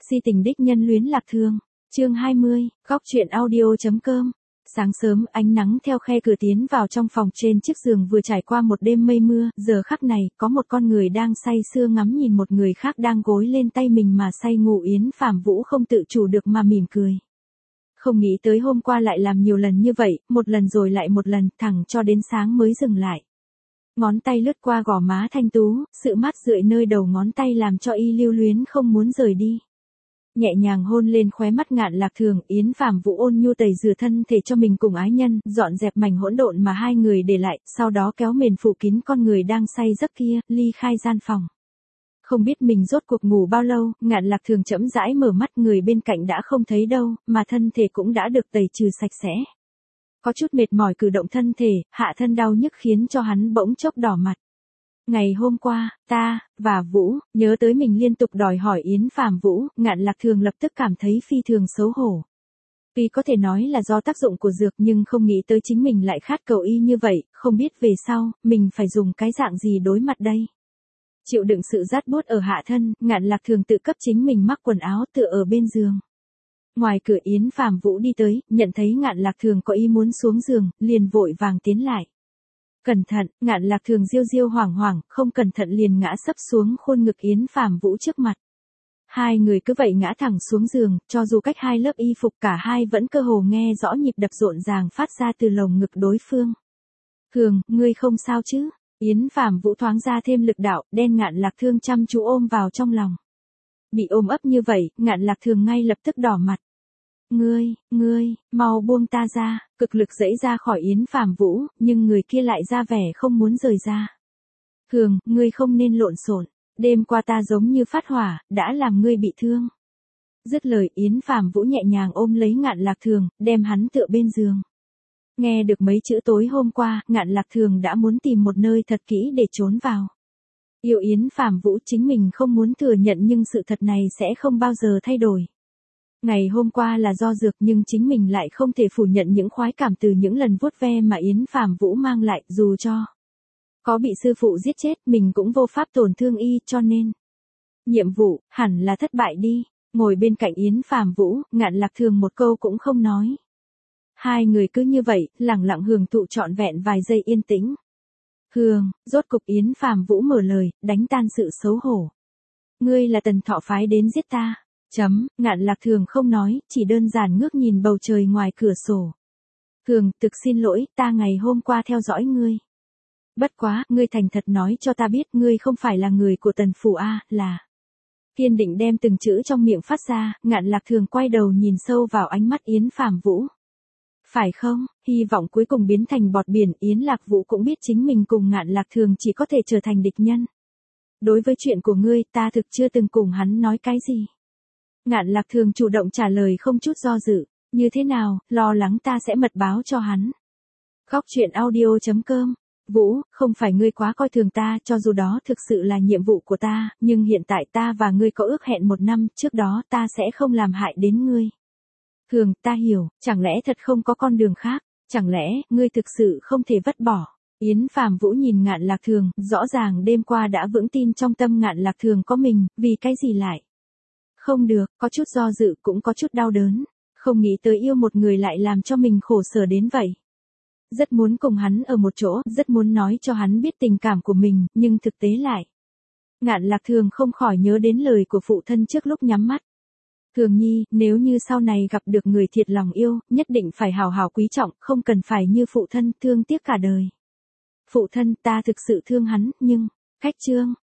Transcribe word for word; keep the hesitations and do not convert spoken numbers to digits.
Si tình đích nhân luyến lạc thường. Chương hai mươi, góc truyện audio.com. Sáng sớm, ánh nắng theo khe cửa tiến vào trong phòng. Trên chiếc giường vừa trải qua một đêm mây mưa, giờ khắc này, có một con người đang say sưa ngắm nhìn một người khác đang gối lên tay mình mà say ngủ. Yến Phàm Vũ không tự chủ được mà mỉm cười. Không nghĩ tới hôm qua lại làm nhiều lần như vậy, một lần rồi lại một lần, thẳng cho đến sáng mới dừng lại. Ngón tay lướt qua gò má thanh tú, sự mát rượi nơi đầu ngón tay làm cho y lưu luyến không muốn rời đi. Nhẹ nhàng hôn lên khóe mắt Ngạn Lạc Thường, Yến Phàm Vũ ôn nhu tẩy rửa thân thể cho mình cùng ái nhân, dọn dẹp mảnh hỗn độn mà hai người để lại, sau đó kéo mền phủ kín con người đang say giấc kia, ly khai gian phòng. Không biết mình rốt cuộc ngủ bao lâu, Ngạn Lạc Thường chậm rãi mở mắt, người bên cạnh đã không thấy đâu, mà thân thể cũng đã được tẩy trừ sạch sẽ. Có chút mệt mỏi cử động thân thể, hạ thân đau nhức khiến cho hắn bỗng chốc đỏ mặt. Ngày hôm qua, ta, và Vũ, nhớ tới mình liên tục đòi hỏi Yến Phàm Vũ, Ngạn Lạc Thường lập tức cảm thấy phi thường xấu hổ. Tuy có thể nói là do tác dụng của dược nhưng không nghĩ tới chính mình lại khát cầu y như vậy, không biết về sau, mình phải dùng cái dạng gì đối mặt đây. Chịu đựng sự rát buốt ở hạ thân, Ngạn Lạc Thường tự cấp chính mình mắc quần áo tựa ở bên giường. Ngoài cửa Yến Phàm Vũ đi tới, nhận thấy Ngạn Lạc Thường có ý muốn xuống giường, liền vội vàng tiến lại. Cẩn thận, Ngạn Lạc Thường diêu diêu hoảng hoảng, không cẩn thận liền ngã sấp xuống khuôn ngực Yến Phàm Vũ trước mặt. Hai người cứ vậy ngã thẳng xuống giường, cho dù cách hai lớp y phục cả hai vẫn cơ hồ nghe rõ nhịp đập rộn ràng phát ra từ lồng ngực đối phương. Thường, ngươi không sao chứ? Yến Phàm Vũ thoáng ra thêm lực đạo, đen Ngạn Lạc Thường chăm chú ôm vào trong lòng. Bị ôm ấp như vậy, Ngạn Lạc Thường ngay lập tức đỏ mặt. Ngươi, ngươi, mau buông ta ra, cực lực giãy ra khỏi Yến Phàm Vũ, nhưng người kia lại ra vẻ không muốn rời ra. Thường, ngươi không nên lộn xộn, đêm qua ta giống như phát hỏa, đã làm ngươi bị thương. Dứt lời Yến Phàm Vũ nhẹ nhàng ôm lấy Ngạn Lạc Thường, đem hắn tựa bên giường. Nghe được mấy chữ tối hôm qua, Ngạn Lạc Thường đã muốn tìm một nơi thật kỹ để trốn vào. Yêu Yến Phàm Vũ chính mình không muốn thừa nhận nhưng sự thật này sẽ không bao giờ thay đổi. Ngày hôm qua là do dược nhưng chính mình lại không thể phủ nhận những khoái cảm từ những lần vuốt ve mà Yến Phàm Vũ mang lại, dù cho có bị sư phụ giết chết mình cũng vô pháp tổn thương y, cho nên nhiệm vụ hẳn là thất bại đi. Ngồi bên cạnh Yến Phàm Vũ, Ngạn Lạc Thường một câu cũng không nói. Hai người cứ như vậy, lặng lặng hưởng thụ trọn vẹn vài giây yên tĩnh. Hương, rốt cục Yến Phàm Vũ mở lời, đánh tan sự xấu hổ. Ngươi là Tần Thọ phái đến giết ta. Chấm, Ngạn Lạc Thường không nói, chỉ đơn giản ngước nhìn bầu trời ngoài cửa sổ. Thường, thực xin lỗi, ta ngày hôm qua theo dõi ngươi. Bất quá, ngươi thành thật nói cho ta biết ngươi không phải là người của Tần Phủ A, là... Kiên định đem từng chữ trong miệng phát ra, Ngạn Lạc Thường quay đầu nhìn sâu vào ánh mắt Yến Phàm Vũ. Phải không, hy vọng cuối cùng biến thành bọt biển, Yến Lạc Vũ cũng biết chính mình cùng Ngạn Lạc Thường chỉ có thể trở thành địch nhân. Đối với chuyện của ngươi, ta thực chưa từng cùng hắn nói cái gì. Ngạn Lạc Thường chủ động trả lời không chút do dự, như thế nào, lo lắng ta sẽ mật báo cho hắn. Góc truyện audio.com. Vũ, không phải ngươi quá coi thường ta, cho dù đó thực sự là nhiệm vụ của ta, nhưng hiện tại ta và ngươi có ước hẹn một năm, trước đó ta sẽ không làm hại đến ngươi. Thường, ta hiểu, chẳng lẽ thật không có con đường khác, chẳng lẽ, ngươi thực sự không thể vứt bỏ. Yến Phàm Vũ nhìn Ngạn Lạc Thường, rõ ràng đêm qua đã vững tin trong tâm Ngạn Lạc Thường có mình, vì cái gì lại? Không được, có chút do dự cũng có chút đau đớn, không nghĩ tới yêu một người lại làm cho mình khổ sở đến vậy. Rất muốn cùng hắn ở một chỗ, rất muốn nói cho hắn biết tình cảm của mình, nhưng thực tế lại. Ngạn Lạc Thường không khỏi nhớ đến lời của phụ thân trước lúc nhắm mắt. Thường nhi, nếu như sau này gặp được người thiệt lòng yêu, nhất định phải hào hào quý trọng, không cần phải như phụ thân, thương tiếc cả đời. Phụ thân, ta thực sự thương hắn, nhưng, khách chương,